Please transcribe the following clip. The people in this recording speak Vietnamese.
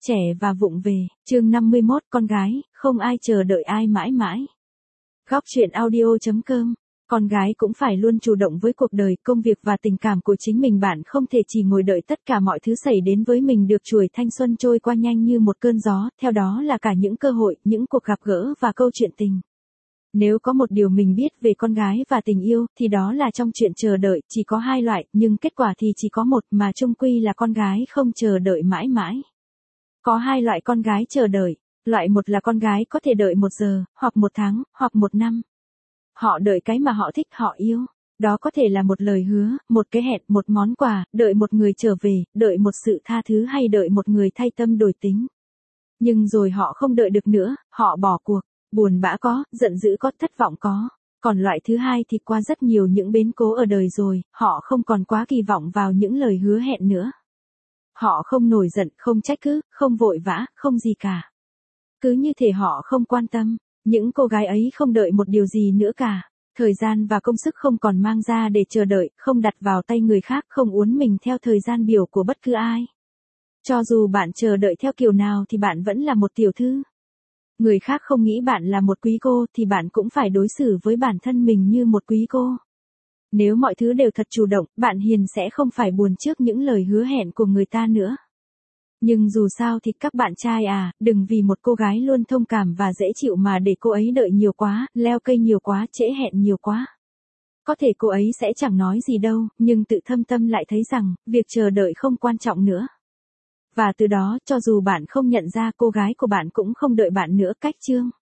Trẻ và vụng về, chương 51 con gái, không ai chờ đợi ai mãi mãi. Góc truyện audio.com. Con gái cũng phải luôn chủ động với cuộc đời, công việc và tình cảm của chính mình. Bạn không thể chỉ ngồi đợi tất cả mọi thứ xảy đến với mình được. Chuỗi thanh xuân trôi qua nhanh như một cơn gió, theo đó là cả những cơ hội, những cuộc gặp gỡ và câu chuyện tình. Nếu có một điều mình biết về con gái và tình yêu, thì đó là trong chuyện chờ đợi, chỉ có hai loại, nhưng kết quả thì chỉ có một, mà chung quy là con gái không chờ đợi mãi mãi. Có hai loại con gái chờ đợi. Loại một là con gái có thể đợi 1 giờ, hoặc 1 tháng, hoặc 1 năm. Họ đợi cái mà họ thích, họ yêu. Đó có thể là một lời hứa, một cái hẹn, một món quà, đợi một người trở về, đợi một sự tha thứ hay đợi một người thay tâm đổi tính. Nhưng rồi họ không đợi được nữa, họ bỏ cuộc. Buồn bã có, giận dữ có, thất vọng có. Còn loại thứ hai thì qua rất nhiều những biến cố ở đời rồi, họ không còn quá kỳ vọng vào những lời hứa hẹn nữa. Họ không nổi giận, không trách cứ, không vội vã, không gì cả. Cứ như thể họ không quan tâm. Những cô gái ấy không đợi một điều gì nữa cả. Thời gian và công sức không còn mang ra để chờ đợi, không đặt vào tay người khác, không uốn mình theo thời gian biểu của bất cứ ai. Cho dù bạn chờ đợi theo kiểu nào thì bạn vẫn là một tiểu thư. Người khác không nghĩ bạn là một quý cô thì bạn cũng phải đối xử với bản thân mình như một quý cô. Nếu mọi thứ đều thật chủ động, bạn hiền sẽ không phải buồn trước những lời hứa hẹn của người ta nữa. Nhưng dù sao thì các bạn trai à, đừng vì một cô gái luôn thông cảm và dễ chịu mà để cô ấy đợi nhiều quá, leo cây nhiều quá, trễ hẹn nhiều quá. Có thể cô ấy sẽ chẳng nói gì đâu, nhưng tự thâm tâm lại thấy rằng, việc chờ đợi không quan trọng nữa. Và từ đó, cho dù bạn không nhận ra, cô gái của bạn cũng không đợi bạn nữa. Cách chương